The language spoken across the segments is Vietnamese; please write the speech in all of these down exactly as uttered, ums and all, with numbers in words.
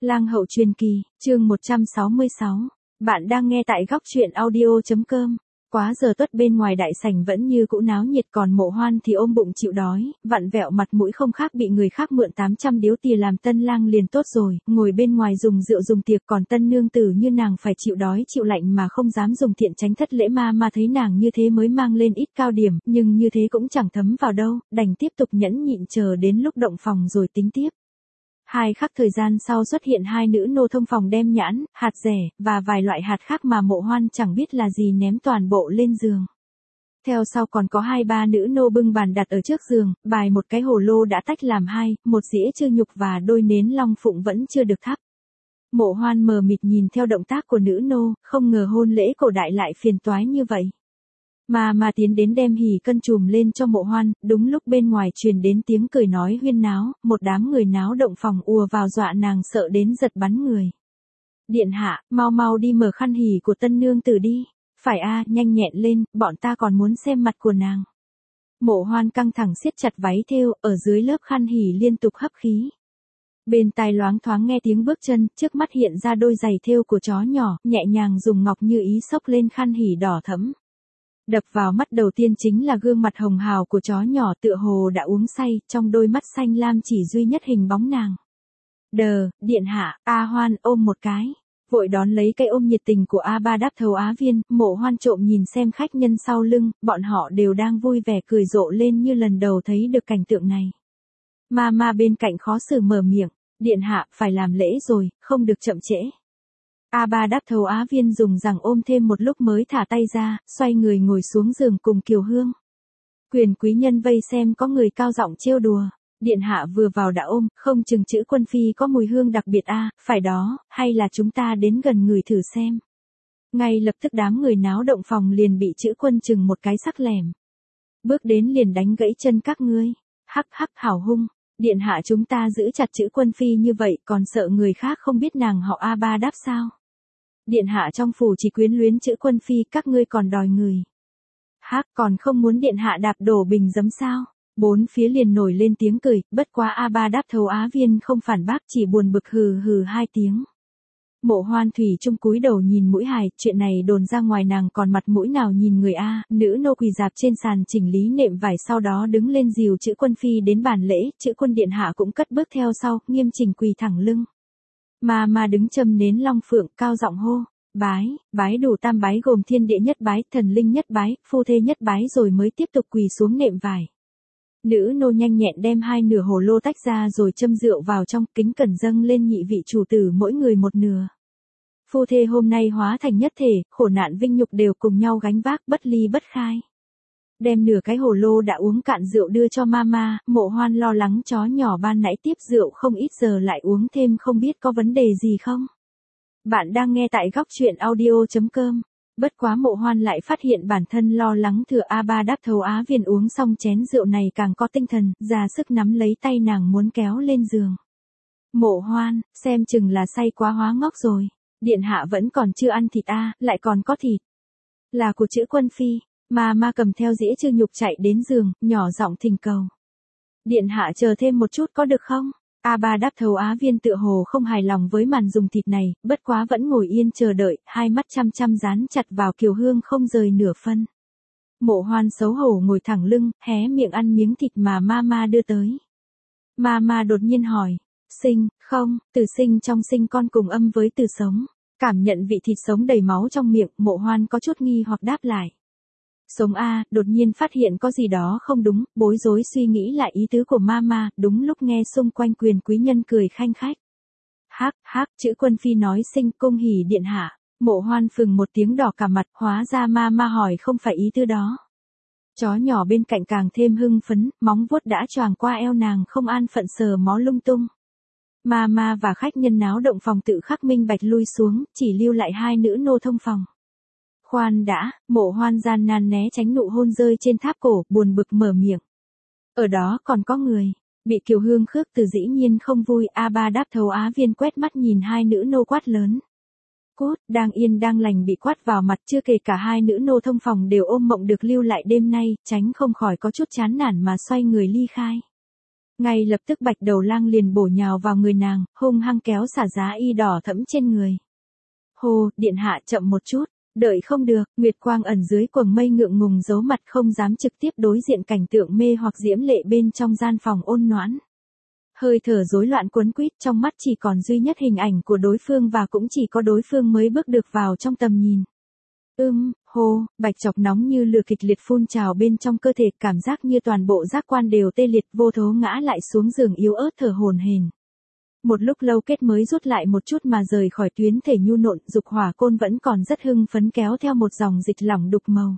Lang hậu truyền kỳ, chương một trăm sáu mươi sáu. Bạn đang nghe tại góc truyện audio chấm com. Quá giờ tuất bên ngoài đại sảnh vẫn như cũ náo nhiệt, còn Mộ Hoan thì ôm bụng chịu đói, vặn vẹo mặt mũi không khác bị người khác mượn tám trăm điếu tìa làm tân lang liền tốt rồi, ngồi bên ngoài dùng rượu dùng tiệc, còn tân nương tử như nàng phải chịu đói chịu lạnh mà không dám dùng thiện tránh thất lễ. Ma ma thấy nàng như thế mới mang lên ít cao điểm, nhưng như thế cũng chẳng thấm vào đâu, đành tiếp tục nhẫn nhịn chờ đến lúc động phòng rồi tính tiếp. Hai khắc thời gian sau xuất hiện hai nữ nô thông phòng đem nhãn, hạt rẻ, và vài loại hạt khác mà Mộ Hoan chẳng biết là gì ném toàn bộ lên giường. Theo sau còn có hai ba nữ nô bưng bàn đặt ở trước giường, bài một cái hồ lô đã tách làm hai, một dĩa chưa nhục và đôi nến long phụng vẫn chưa được thắp. Mộ Hoan mờ mịt nhìn theo động tác của nữ nô, không ngờ hôn lễ cổ đại lại phiền toái như vậy. Mà mà tiến đến đem hỉ cân chùm lên cho Mộ Hoan, đúng lúc bên ngoài truyền đến tiếng cười nói huyên náo, một đám người náo động phòng ùa vào dọa nàng sợ đến giật bắn người. Điện hạ, mau mau đi mở khăn hỉ của tân nương tử đi. Phải a, nhanh nhẹn lên, bọn ta còn muốn xem mặt của nàng. Mộ Hoan căng thẳng siết chặt váy thêu, ở dưới lớp khăn hỉ liên tục hấp khí. Bên tai loáng thoáng nghe tiếng bước chân, trước mắt hiện ra đôi giày thêu của chó nhỏ, nhẹ nhàng dùng ngọc như ý xốc lên khăn hỉ đỏ thẫm. Đập vào mắt đầu tiên chính là gương mặt hồng hào của chó nhỏ tựa hồ đã uống say, trong đôi mắt xanh lam chỉ duy nhất hình bóng nàng. Đờ, điện hạ, A Hoan ôm một cái. Vội đón lấy cây ôm nhiệt tình của A Ba Đáp Thầu Á Viên, Mộ Hoan trộm nhìn xem khách nhân sau lưng, bọn họ đều đang vui vẻ cười rộ lên như lần đầu thấy được cảnh tượng này. Ma ma bên cạnh khó xử mở miệng, điện hạ, phải làm lễ rồi, không được chậm trễ. A Ba Đáp Thầu Á Viên dùng rằng ôm thêm một lúc mới thả tay ra, xoay người ngồi xuống giường cùng Kiều Hương. Quyền quý nhân vây xem có người cao giọng trêu đùa. Điện hạ vừa vào đã ôm, không chừng chữ quân phi có mùi hương đặc biệt a, à, phải đó, hay là chúng ta đến gần người thử xem. Ngay lập tức đám người náo động phòng liền bị chữ quân chừng một cái sắc lẻm. Bước đến liền đánh gãy chân các ngươi. Hắc hắc hảo hung, điện hạ chúng ta giữ chặt chữ quân phi như vậy còn sợ người khác không biết nàng họ A Ba Đáp sao. Điện hạ trong phủ chỉ quyến luyến chữ quân phi, các ngươi còn đòi người. Hắc còn không muốn điện hạ đạp đổ bình giấm sao. Bốn phía liền nổi lên tiếng cười, bất quá A Ba Đáp Thầu Á Viên không phản bác, chỉ buồn bực hừ hừ hai tiếng. Mộ Hoan thủy chung cúi đầu nhìn mũi hài, chuyện này đồn ra ngoài nàng còn mặt mũi nào nhìn người a. Nữ nô quỳ dạp trên sàn chỉnh lý nệm vải, sau đó đứng lên dìu chữ quân phi đến bàn lễ, chữ quân điện hạ cũng cất bước theo sau, nghiêm chỉnh quỳ thẳng lưng. Mà mà đứng châm nến long phượng, cao giọng hô, bái, bái đủ tam bái gồm thiên địa nhất bái, thần linh nhất bái, phu thê nhất bái rồi mới tiếp tục quỳ xuống nệm vải. Nữ nô nhanh nhẹn đem hai nửa hồ lô tách ra rồi châm rượu vào trong, kính cẩn dâng lên nhị vị chủ tử mỗi người một nửa. Phu thê hôm nay hóa thành nhất thể, khổ nạn vinh nhục đều cùng nhau gánh vác, bất ly bất khai. Đem nửa cái hồ lô đã uống cạn rượu đưa cho mama, Mộ Hoan lo lắng chó nhỏ ban nãy tiếp rượu không ít giờ lại uống thêm không biết có vấn đề gì không. Bạn đang nghe tại góc truyện audio chấm com. Bất quá Mộ Hoan lại phát hiện bản thân lo lắng thừa A Ba Đáp Thầu Á Viên uống xong chén rượu này càng có tinh thần, ra sức nắm lấy tay nàng muốn kéo lên giường. Mộ Hoan, xem chừng là say quá hóa ngốc rồi. Điện hạ vẫn còn chưa ăn thịt a, à, lại còn có thịt. Là của chữ quân phi, mà ma cầm theo dĩa chưa nhục chạy đến giường, nhỏ giọng thỉnh cầu. Điện hạ chờ thêm một chút có được không? A Ba Đáp Thầu Á Viên tựa hồ không hài lòng với màn dùng thịt này, bất quá vẫn ngồi yên chờ đợi, hai mắt chăm chăm dán chặt vào Kiều Hương không rời nửa phân. Mộ Hoan xấu hổ ngồi thẳng lưng, hé miệng ăn miếng thịt mà Mama đưa tới. Mama đột nhiên hỏi, sinh, không, từ sinh trong sinh con cùng âm với từ sống. Cảm nhận vị thịt sống đầy máu trong miệng, Mộ Hoan có chút nghi hoặc đáp lại. Sống a, đột nhiên phát hiện có gì đó không đúng, bối rối suy nghĩ lại ý tứ của mama, đúng lúc nghe xung quanh quyền quý nhân cười khanh khách. Hắc, hắc, chữ quân phi nói sinh cung hỉ điện hạ. Mộ Hoan phừng một tiếng đỏ cả mặt, hóa ra mama hỏi không phải ý tứ đó. Chó nhỏ bên cạnh càng thêm hưng phấn, móng vuốt đã choàng qua eo nàng không an phận sờ mó lung tung. Mama và khách nhân náo động phòng tự khắc minh bạch lui xuống, chỉ lưu lại hai nữ nô thông phòng. Khoan đã, Mộ Hoan gian nan né tránh nụ hôn rơi trên tháp cổ, buồn bực mở miệng. Ở đó còn có người, bị Kiều Hương khước từ dĩ nhiên không vui. A Ba Đáp Thầu Á Viên quét mắt nhìn hai nữ nô quát lớn. Cút, đang yên đang lành bị quát vào mặt, chưa kể cả hai nữ nô thông phòng đều ôm mộng được lưu lại đêm nay, tránh không khỏi có chút chán nản mà xoay người ly khai. Ngay lập tức Bạch Đầu Lang liền bổ nhào vào người nàng, hung hăng kéo xả giá y đỏ thẫm trên người. Hồ, điện hạ chậm một chút, đợi không được, Nguyệt Quang ẩn dưới quầng mây ngượng ngùng giấu mặt không dám trực tiếp đối diện cảnh tượng mê hoặc diễm lệ bên trong gian phòng ôn noãn. Hơi thở rối loạn cuốn quýt, trong mắt chỉ còn duy nhất hình ảnh của đối phương và cũng chỉ có đối phương mới bước được vào trong tầm nhìn. Ưm, hô, bạch chọc nóng như lửa kịch liệt phun trào bên trong cơ thể, cảm giác như toàn bộ giác quan đều tê liệt, vô thố ngã lại xuống giường yếu ớt thở hổn hển. Một lúc lâu kết mới rút lại một chút mà rời khỏi tuyến thể nhu nộn, dục hỏa côn vẫn còn rất hưng phấn kéo theo một dòng dịch lỏng đục màu.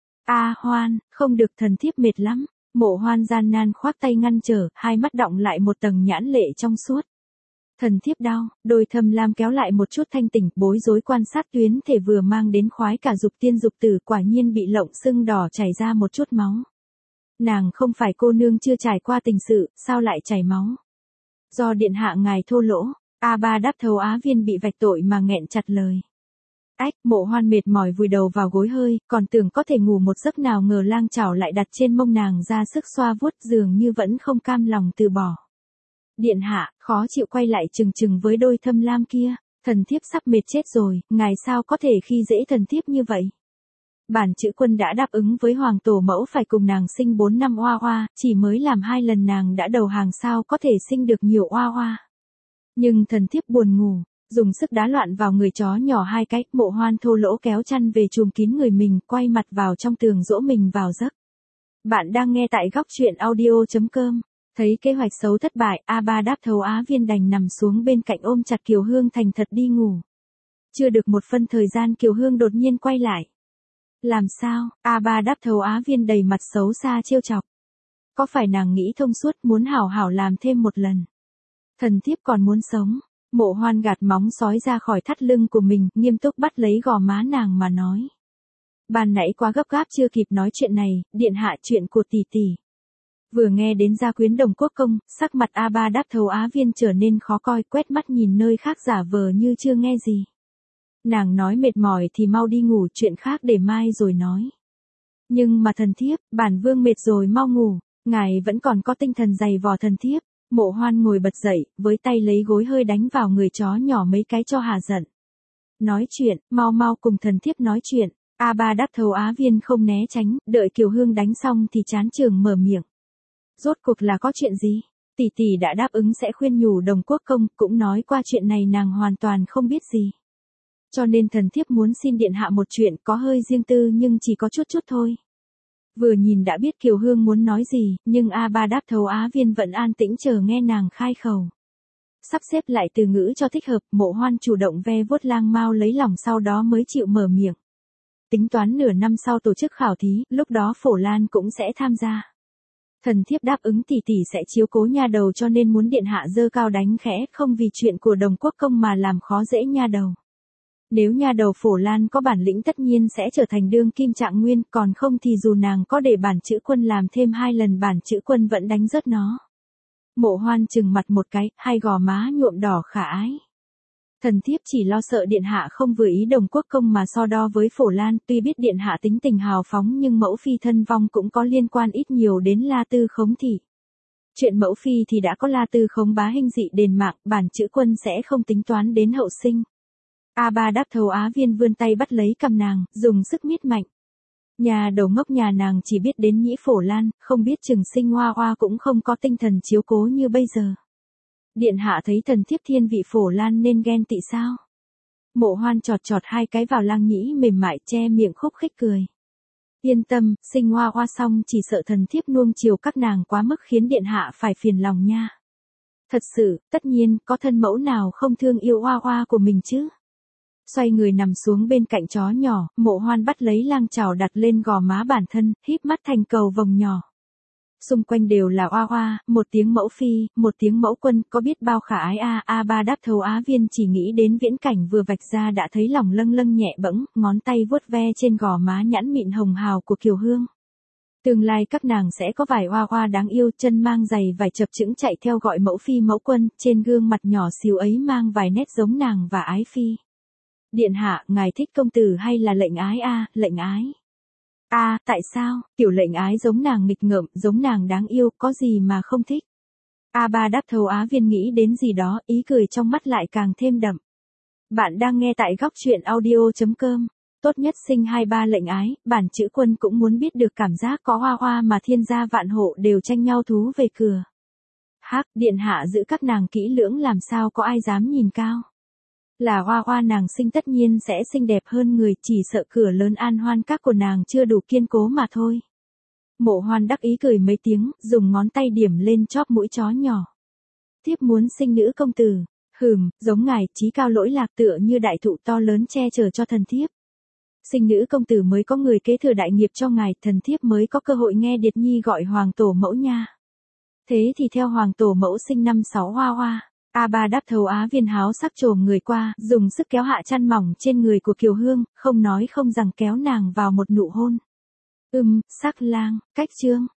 A Hoan, không được, thần thiếp mệt lắm. Mộ Hoan gian nan khoác tay ngăn trở, hai mắt đọng lại một tầng nhãn lệ trong suốt. Thần thiếp đau, đôi Thâm Lam kéo lại một chút thanh tỉnh, bối rối quan sát tuyến thể vừa mang đến khoái cả dục tiên dục tử, quả nhiên bị lộng sưng đỏ chảy ra một chút máu. Nàng không phải cô nương chưa trải qua tình sự, sao lại chảy máu? Do điện hạ ngài thô lỗ, A Ba đáp thấu Á Viên bị vạch tội mà nghẹn chặt lời. Ách, Mộ Hoan mệt mỏi vùi đầu vào gối hơi, còn tưởng có thể ngủ một giấc, nào ngờ lang chảo lại đặt trên mông nàng ra sức xoa vuốt, dường như vẫn không cam lòng từ bỏ. Điện hạ, khó chịu quay lại chừng chừng với đôi Thâm Lam kia, thần thiếp sắp mệt chết rồi, ngài sao có thể khi dễ thần thiếp như vậy? Bản chữ quân đã đáp ứng với hoàng tổ mẫu phải cùng nàng sinh bốn năm oa oa, chỉ mới làm hai lần nàng đã đầu hàng, sao có thể sinh được nhiều oa oa. Nhưng thần thiếp buồn ngủ, dùng sức đá loạn vào người chó nhỏ hai cái, Mộ Hoan thô lỗ kéo chăn về trùm kín người mình, quay mặt vào trong tường dỗ mình vào giấc. Bạn đang nghe tại góc truyện audio chấm com. Thấy kế hoạch xấu thất bại, A Ba đáp thấu Á Viên đành nằm xuống bên cạnh ôm chặt Kiều Hương thành thật đi ngủ. Chưa được một phân thời gian Kiều Hương đột nhiên quay lại. Làm sao? A Ba đáp thấu Á Viên đầy mặt xấu xa trêu chọc. Có phải nàng nghĩ thông suốt muốn hảo hảo làm thêm một lần? Thần thiếp còn muốn sống. Mộ Hoan gạt móng sói ra khỏi thắt lưng của mình, nghiêm túc bắt lấy gò má nàng mà nói. Ban nãy quá gấp gáp chưa kịp nói chuyện này, điện hạ, chuyện của tỷ tỷ. Vừa nghe đến gia quyến Đồng Quốc công, sắc mặt A Ba đáp thấu Á Viên trở nên khó coi, quét mắt nhìn nơi khác giả vờ như chưa nghe gì. Nàng nói mệt mỏi thì mau đi ngủ, chuyện khác để mai rồi nói. Nhưng mà thần thiếp, bản vương mệt rồi, mau ngủ, ngài vẫn còn có tinh thần giày vò thần thiếp. Mộ Hoan ngồi bật dậy, với tay lấy gối hơi đánh vào người chó nhỏ mấy cái cho hà giận. Nói chuyện, mau mau cùng thần thiếp nói chuyện. A Ba đáp thấu Á Viên không né tránh, đợi Kiều Hương đánh xong thì chán chường mở miệng. Rốt cuộc là có chuyện gì? Tỷ tỷ đã đáp ứng sẽ khuyên nhủ Đồng Quốc công, cũng nói qua chuyện này nàng hoàn toàn không biết gì. Cho nên thần thiếp muốn xin điện hạ một chuyện có hơi riêng tư nhưng chỉ có chút chút thôi. Vừa nhìn đã biết Kiều Hương muốn nói gì, nhưng A Ba đáp thấu Á Viên vẫn an tĩnh chờ nghe nàng khai khẩu. Sắp xếp lại từ ngữ cho thích hợp, Mộ Hoan chủ động ve vuốt lang mao lấy lòng, sau đó mới chịu mở miệng. Tính toán nửa năm sau tổ chức khảo thí, lúc đó Phổ Lan cũng sẽ tham gia. Thần thiếp đáp ứng tỷ tỷ sẽ chiếu cố nha đầu, cho nên muốn điện hạ dơ cao đánh khẽ, không vì chuyện của Đồng Quốc công mà làm khó dễ nha đầu. Nếu nha đầu Phổ Lan có bản lĩnh tất nhiên sẽ trở thành đương kim trạng nguyên, còn không thì dù nàng có để bản chữ quân làm thêm hai lần bản chữ quân vẫn đánh rớt nó. Mộ Hoan chừng mặt một cái, hai gò má nhuộm đỏ khả ái. Thần thiếp chỉ lo sợ điện hạ không vừa ý Đồng Quốc công mà so đo với Phổ Lan, tuy biết điện hạ tính tình hào phóng nhưng mẫu phi thân vong cũng có liên quan ít nhiều đến La Tư Khống thị. Chuyện mẫu phi thì đã có La Tư Khống bá hình dị đền mạng, bản chữ quân sẽ không tính toán đến hậu sinh. A Ba đáp thấu Á Viên vươn tay bắt lấy cằm nàng, dùng sức miết mạnh. Nhà đầu ngốc nhà nàng chỉ biết đến nhĩ Phổ Lan, không biết chừng sinh hoa hoa cũng không có tinh thần chiếu cố như bây giờ. Điện hạ thấy thần thiếp thiên vị Phổ Lan nên ghen tị sao? Mộ Hoan chọt chọt hai cái vào lang nhĩ mềm mại, che miệng khúc khích cười. Yên tâm, sinh hoa hoa xong chỉ sợ thần thiếp nuông chiều các nàng quá mức khiến điện hạ phải phiền lòng nha. Thật sự, tất nhiên, có thân mẫu nào không thương yêu hoa hoa của mình chứ? Xoay người nằm xuống bên cạnh chó nhỏ, Mộ Hoan bắt lấy lang chảo đặt lên gò má bản thân, híp mắt thành cầu vồng nhỏ. Xung quanh đều là oa oa, một tiếng mẫu phi, một tiếng mẫu quân, có biết bao khả ái a. A Ba đáp thấu Á Viên chỉ nghĩ đến viễn cảnh vừa vạch ra đã thấy lòng lâng lâng nhẹ bẫng, ngón tay vuốt ve trên gò má nhẵn mịn hồng hào của Kiều Hương. Tương lai các nàng sẽ có vài oa oa đáng yêu, chân mang giày vải chập chững chạy theo gọi mẫu phi mẫu quân, trên gương mặt nhỏ xíu ấy mang vài nét giống nàng và ái phi. Điện hạ, ngài thích công tử hay là lệnh ái a? Lệnh ái. A, à, tại sao? Kiểu lệnh ái giống nàng nghịch ngợm, giống nàng đáng yêu, có gì mà không thích? A ba đáp thấu Á Viên nghĩ đến gì đó, ý cười trong mắt lại càng thêm đậm. Bạn đang nghe tại góc truyện audio.com. Tốt nhất sinh hai ba lệnh ái, bản chữ Quân cũng muốn biết được cảm giác có hoa hoa mà thiên gia vạn hộ đều tranh nhau thú về cửa. Hắc, điện hạ giữ các nàng kỹ lưỡng làm sao có ai dám nhìn cao. Là hoa hoa nàng sinh tất nhiên sẽ xinh đẹp hơn người, chỉ sợ cửa lớn an hoan các của nàng chưa đủ kiên cố mà thôi. Mộ Hoan đắc ý cười mấy tiếng, dùng ngón tay điểm lên chóp mũi chó nhỏ. Thiếp muốn sinh nữ công tử. Hừm, giống ngài, chí cao lỗi lạc tựa như đại thụ to lớn che chở cho thần thiếp. Sinh nữ công tử mới có người kế thừa đại nghiệp cho ngài, thần thiếp mới có cơ hội nghe Điệt Nhi gọi hoàng tổ mẫu nha. Thế thì theo hoàng tổ mẫu sinh năm sáu hoa hoa. A ba đáp thấu Á Viên háo sắc trồm người qua, dùng sức kéo hạ chăn mỏng trên người của Kiều Hương, không nói không rằng kéo nàng vào một nụ hôn. Ừm, sắc lang, cách chương.